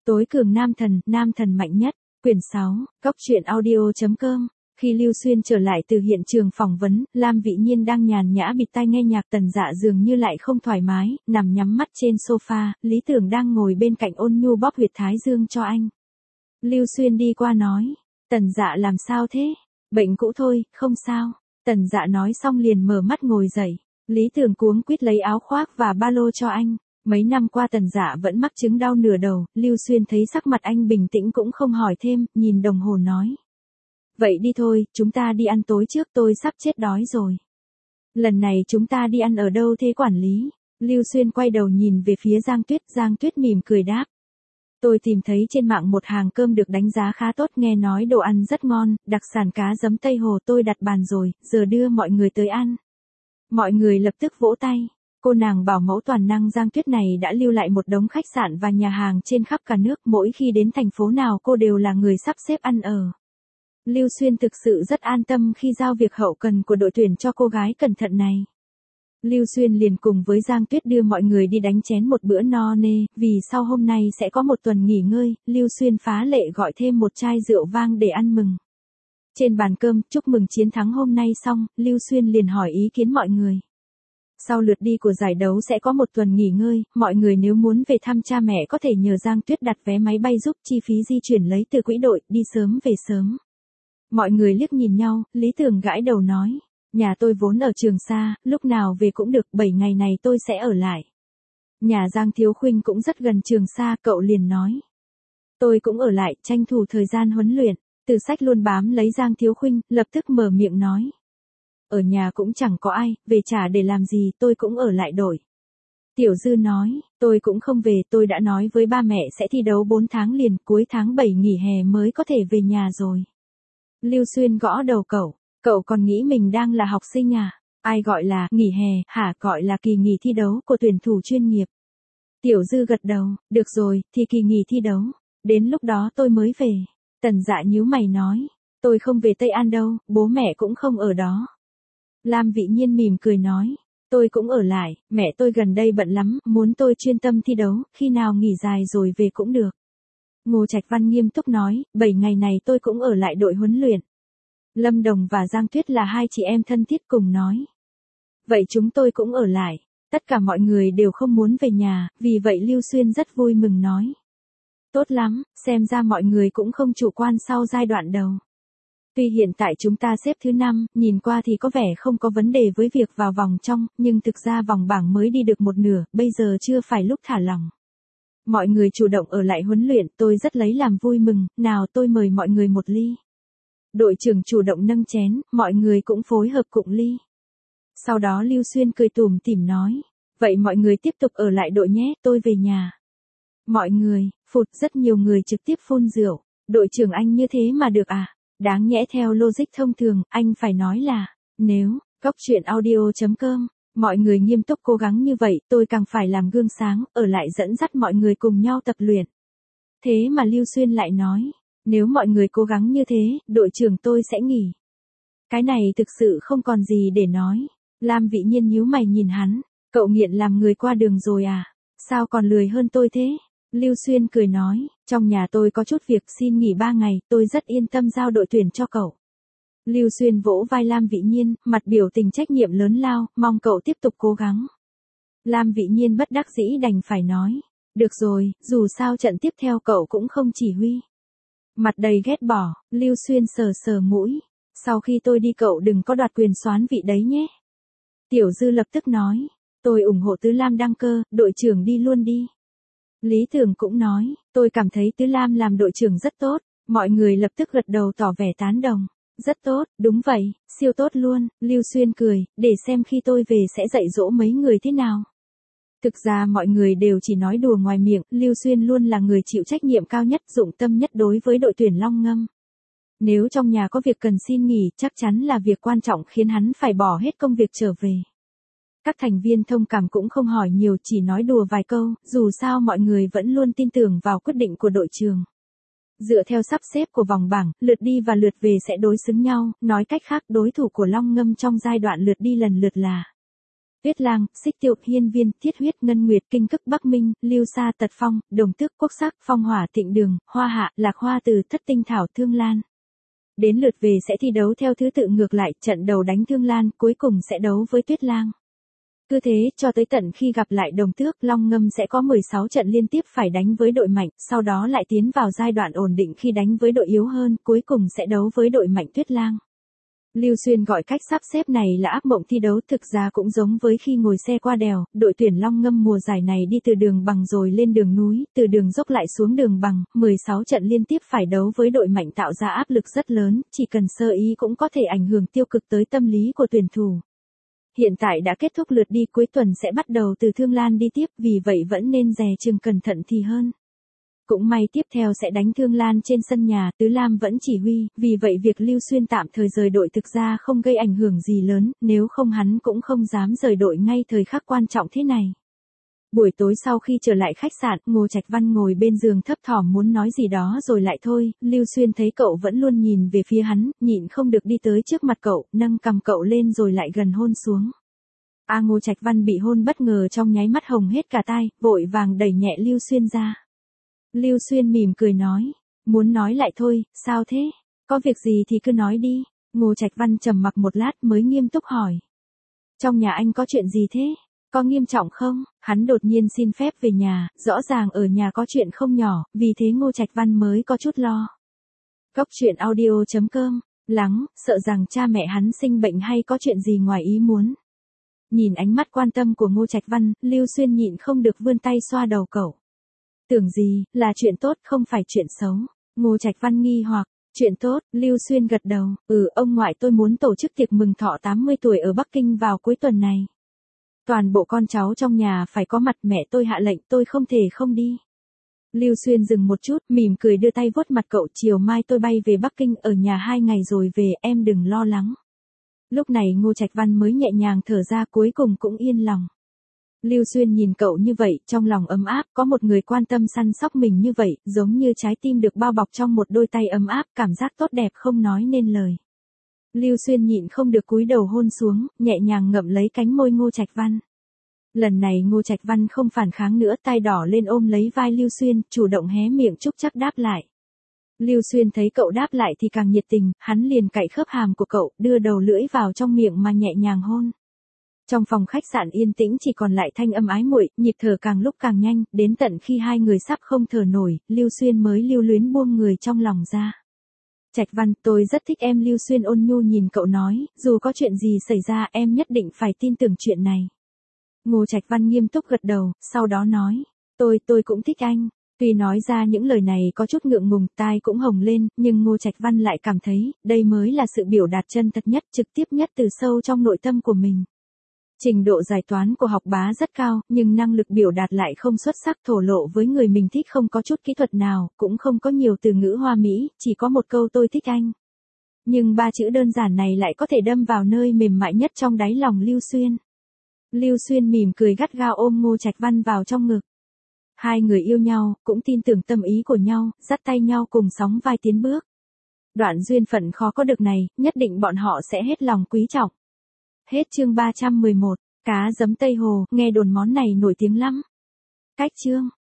Tối cường nam thần mạnh nhất, quyển 6, Cóc truyện audio.com. Khi Lưu Xuyên trở lại từ hiện trường phỏng vấn, Lam Vị Nhiên đang nhàn nhã bịt tai nghe nhạc. Tần Dạ dường như lại không thoải mái, nằm nhắm mắt trên sofa. Lý Tưởng đang ngồi bên cạnh ôn nhu bóp huyệt thái dương cho anh. Lưu Xuyên đi qua nói, Tần Dạ làm sao thế? Bệnh cũ thôi, không sao. Tần Dạ nói xong liền mở mắt ngồi dậy. Lý Tưởng cuống quýt lấy áo khoác và ba lô cho anh. Mấy năm qua Tần Dạ vẫn mắc chứng đau nửa đầu. Lưu Xuyên thấy sắc mặt anh bình tĩnh cũng không hỏi thêm, nhìn đồng hồ nói. Vậy đi thôi, chúng ta đi ăn tối trước, tôi sắp chết đói rồi. Lần này chúng ta đi ăn ở đâu thế quản lý? Lưu Xuyên quay đầu nhìn về phía Giang Tuyết mỉm cười đáp. Tôi tìm thấy trên mạng một hàng cơm được đánh giá khá tốt, nghe nói đồ ăn rất ngon, đặc sản cá giấm Tây Hồ, tôi đặt bàn rồi, giờ đưa mọi người tới ăn. Mọi người lập tức vỗ tay. Cô nàng bảo mẫu toàn năng Giang Tuyết này đã lưu lại một đống khách sạn và nhà hàng trên khắp cả nước, mỗi khi đến thành phố nào cô đều là người sắp xếp ăn ở. Lưu Xuyên thực sự rất an tâm khi giao việc hậu cần của đội tuyển cho cô gái cẩn thận này. Lưu Xuyên liền cùng với Giang Tuyết đưa mọi người đi đánh chén một bữa no nê, vì sau hôm nay sẽ có một tuần nghỉ ngơi, Lưu Xuyên phá lệ gọi thêm một chai rượu vang để ăn mừng. Trên bàn cơm, chúc mừng chiến thắng hôm nay xong, Lưu Xuyên liền hỏi ý kiến mọi người. Sau lượt đi của giải đấu sẽ có một tuần nghỉ ngơi, mọi người nếu muốn về thăm cha mẹ có thể nhờ Giang Tuyết đặt vé máy bay giúp, chi phí di chuyển lấy từ quỹ đội, đi sớm về sớm. Mọi người liếc nhìn nhau, Lý Tưởng gãi đầu nói. Nhà tôi vốn ở Trường Sa, lúc nào về cũng được, 7 ngày này tôi sẽ ở lại. Nhà Giang Thiếu Khuynh cũng rất gần Trường Sa, cậu liền nói. Tôi cũng ở lại, tranh thủ thời gian huấn luyện. Từ Sách luôn bám lấy Giang Thiếu Khuynh, lập tức mở miệng nói. Ở nhà cũng chẳng có ai, về chả để làm gì, tôi cũng ở lại đội. Tiểu Dư nói, tôi cũng không về, tôi đã nói với ba mẹ sẽ thi đấu 4 tháng liền, cuối tháng 7 nghỉ hè mới có thể về nhà rồi. Lưu Xuyên gõ đầu cậu còn nghĩ mình đang là học sinh à? Ai gọi là nghỉ hè, hả? Gọi là kỳ nghỉ thi đấu của tuyển thủ chuyên nghiệp. Tiểu Dư gật đầu, được rồi, thì kỳ nghỉ thi đấu. Đến lúc đó tôi mới về. Tần Dạ nhíu mày nói, tôi không về Tây An đâu, bố mẹ cũng không ở đó. Lam Vị Nhiên mỉm cười nói, tôi cũng ở lại, mẹ tôi gần đây bận lắm, muốn tôi chuyên tâm thi đấu, khi nào nghỉ dài rồi về cũng được. Ngô Trạch Văn nghiêm túc nói, 7 ngày này tôi cũng ở lại đội huấn luyện. Lâm Đồng và Giang Tuyết là hai chị em thân thiết cùng nói. Vậy chúng tôi cũng ở lại. Tất cả mọi người đều không muốn về nhà, vì vậy Lưu Xuyên rất vui mừng nói. Tốt lắm, xem ra mọi người cũng không chủ quan sau giai đoạn đầu. Tuy hiện tại chúng ta xếp thứ 5, nhìn qua thì có vẻ không có vấn đề với việc vào vòng trong, nhưng thực ra vòng bảng mới đi được một nửa, bây giờ chưa phải lúc thả lỏng. Mọi người chủ động ở lại huấn luyện, tôi rất lấy làm vui mừng, nào tôi mời mọi người một ly. Đội trưởng chủ động nâng chén, mọi người cũng phối hợp cụng ly. Sau đó Lưu Xuyên cười tủm tỉm nói, vậy mọi người tiếp tục ở lại đội nhé, tôi về nhà. Mọi người, phụt, rất nhiều người trực tiếp phun rượu, đội trưởng anh như thế mà được à? Đáng nhẽ theo logic thông thường, anh phải nói là, nếu, Cóc truyện audio.com, mọi người nghiêm túc cố gắng như vậy, tôi càng phải làm gương sáng, ở lại dẫn dắt mọi người cùng nhau tập luyện. Thế mà Lưu Xuyên lại nói, nếu mọi người cố gắng như thế, đội trưởng tôi sẽ nghỉ. Cái này thực sự không còn gì để nói. Lam Vị Nhiên nhíu mày nhìn hắn, cậu nghiện làm người qua đường rồi à? Sao còn lười hơn tôi thế? Lưu Xuyên cười nói, trong nhà tôi có chút việc, xin nghỉ 3 ngày, tôi rất yên tâm giao đội tuyển cho cậu. Lưu Xuyên vỗ vai Lam Vị Nhiên, mặt biểu tình trách nhiệm lớn lao, mong cậu tiếp tục cố gắng. Lam Vị Nhiên bất đắc dĩ đành phải nói, được rồi, dù sao trận tiếp theo cậu cũng không chỉ huy. Mặt đầy ghét bỏ, Lưu Xuyên sờ mũi, sau khi tôi đi cậu đừng có đoạt quyền soán vị đấy nhé. Tiểu Dư lập tức nói, tôi ủng hộ Tứ Lam đăng cơ, đội trưởng đi luôn đi. Lý Tưởng cũng nói, tôi cảm thấy Tứ Lam làm đội trưởng rất tốt, mọi người lập tức gật đầu tỏ vẻ tán đồng. Rất tốt, đúng vậy, siêu tốt luôn, Lưu Xuyên cười, để xem khi tôi về sẽ dạy dỗ mấy người thế nào. Thực ra mọi người đều chỉ nói đùa ngoài miệng, Lưu Xuyên luôn là người chịu trách nhiệm cao nhất, dụng tâm nhất đối với đội tuyển Long Ngâm. Nếu trong nhà có việc cần xin nghỉ, chắc chắn là việc quan trọng khiến hắn phải bỏ hết công việc trở về. Các thành viên thông cảm cũng không hỏi nhiều, chỉ nói đùa vài câu, dù sao mọi người vẫn luôn tin tưởng vào quyết định của đội trưởng. Dựa theo sắp xếp của vòng bảng, lượt đi và lượt về sẽ đối xứng nhau, nói cách khác đối thủ của Long Ngâm trong giai đoạn lượt đi lần lượt là Tuyết Lang, Xích Tiêu, Hiên Viên, Thiết Huyết, Ngân Nguyệt, Kinh Cức, Bắc Minh, Lưu Sa, Tật Phong, Đồng Tước, Quốc Sắc, Phong Hỏa, Thịnh Đường, Hoa Hạ, Lạc Hoa Từ, Thất Tinh Thảo, Thương Lan. Đến lượt về sẽ thi đấu theo thứ tự ngược lại, trận đầu đánh Thương Lan, cuối cùng sẽ đấu với Tuyết Lang. Cứ thế, cho tới tận khi gặp lại Đồng Tước, Long Ngâm sẽ có 16 trận liên tiếp phải đánh với đội mạnh, sau đó lại tiến vào giai đoạn ổn định khi đánh với đội yếu hơn, cuối cùng sẽ đấu với đội mạnh Tuyết Lang. Lưu Xuyên gọi cách sắp xếp này là ác mộng thi đấu, thực ra cũng giống với khi ngồi xe qua đèo, đội tuyển Long Ngâm mùa giải này đi từ đường bằng rồi lên đường núi, từ đường dốc lại xuống đường bằng, 16 trận liên tiếp phải đấu với đội mạnh tạo ra áp lực rất lớn, chỉ cần sơ ý cũng có thể ảnh hưởng tiêu cực tới tâm lý của tuyển thủ. Hiện tại đã kết thúc lượt đi, cuối tuần sẽ bắt đầu từ Thương Lan đi tiếp, vì vậy vẫn nên dè chừng cẩn thận thì hơn. Cũng may tiếp theo sẽ đánh Thương Lan trên sân nhà, Tứ Lam vẫn chỉ huy, vì vậy việc Lưu Xuyên tạm thời rời đội thực ra không gây ảnh hưởng gì lớn, nếu không hắn cũng không dám rời đội ngay thời khắc quan trọng thế này. Buổi tối sau khi trở lại khách sạn, Ngô Trạch Văn ngồi bên giường thấp thỏm muốn nói gì đó rồi lại thôi, Lưu Xuyên thấy cậu vẫn luôn nhìn về phía hắn, nhịn không được đi tới trước mặt cậu, nâng cằm cậu lên rồi lại gần hôn xuống. Ngô Trạch Văn bị hôn bất ngờ trong nháy mắt hồng hết cả tai, vội vàng đẩy nhẹ Lưu Xuyên ra. Lưu Xuyên mỉm cười nói, muốn nói lại thôi, sao thế? Có việc gì thì cứ nói đi. Ngô Trạch Văn trầm mặc một lát mới nghiêm túc hỏi. Trong nhà anh có chuyện gì thế? Có nghiêm trọng không? Hắn đột nhiên xin phép về nhà, rõ ràng ở nhà có chuyện không nhỏ, vì thế Ngô Trạch Văn mới có chút lo. Cốc truyện audio.com, lắng, sợ rằng cha mẹ hắn sinh bệnh hay có chuyện gì ngoài ý muốn. Nhìn ánh mắt quan tâm của Ngô Trạch Văn, Lưu Xuyên nhịn không được vươn tay xoa đầu cậu. Tưởng gì, là chuyện tốt không phải chuyện xấu. Ngô Trạch Văn nghi hoặc, chuyện tốt, Lưu Xuyên gật đầu, ông ngoại tôi muốn tổ chức tiệc mừng thọ 80 tuổi ở Bắc Kinh vào cuối tuần này. Toàn bộ con cháu trong nhà phải có mặt, mẹ tôi hạ lệnh, tôi không thể không đi. Lưu Xuyên dừng một chút, mỉm cười đưa tay vuốt mặt cậu, chiều mai tôi bay về Bắc Kinh, ở nhà 2 ngày rồi về, em đừng lo lắng. Lúc này Ngô Trạch Văn mới nhẹ nhàng thở ra, cuối cùng cũng yên lòng. Lưu Xuyên nhìn cậu như vậy, trong lòng ấm áp, có một người quan tâm săn sóc mình như vậy, giống như trái tim được bao bọc trong một đôi tay ấm áp, cảm giác tốt đẹp không nói nên lời. Lưu Xuyên nhịn không được cúi đầu hôn xuống, nhẹ nhàng ngậm lấy cánh môi Ngô Trạch Văn. Lần này Ngô Trạch Văn không phản kháng nữa, tai đỏ lên ôm lấy vai Lưu Xuyên, chủ động hé miệng chúc chắc đáp lại. Lưu Xuyên thấy cậu đáp lại thì càng nhiệt tình, hắn liền cạy khớp hàm của cậu, đưa đầu lưỡi vào trong miệng mà nhẹ nhàng hôn. Trong phòng khách sạn yên tĩnh chỉ còn lại thanh âm ái muội, nhịp thở càng lúc càng nhanh, đến tận khi hai người sắp không thở nổi, Lưu Xuyên mới lưu luyến buông người trong lòng ra. Trạch Văn, tôi rất thích em. Lưu Xuyên ôn nhu nhìn cậu nói, dù có chuyện gì xảy ra em nhất định phải tin tưởng chuyện này. Ngô Trạch Văn nghiêm túc gật đầu, sau đó nói, tôi cũng thích anh. Tuy nói ra những lời này có chút ngượng ngùng, tai cũng hồng lên, nhưng Ngô Trạch Văn lại cảm thấy, đây mới là sự biểu đạt chân thật nhất, trực tiếp nhất từ sâu trong nội tâm của mình. Trình độ giải toán của học bá rất cao, nhưng năng lực biểu đạt lại không xuất sắc, thổ lộ với người mình thích không có chút kỹ thuật nào, cũng không có nhiều từ ngữ hoa mỹ, chỉ có một câu tôi thích anh. Nhưng ba chữ đơn giản này lại có thể đâm vào nơi mềm mại nhất trong đáy lòng Lưu Xuyên. Lưu Xuyên mỉm cười gắt gao ôm Ngô Trạch Văn vào trong ngực. Hai người yêu nhau, cũng tin tưởng tâm ý của nhau, dắt tay nhau cùng sóng vai tiến bước. Đoạn duyên phận khó có được này, nhất định bọn họ sẽ hết lòng quý trọng. Hết chương 311, cá giấm Tây Hồ, nghe đồn món này nổi tiếng lắm. Cách chương.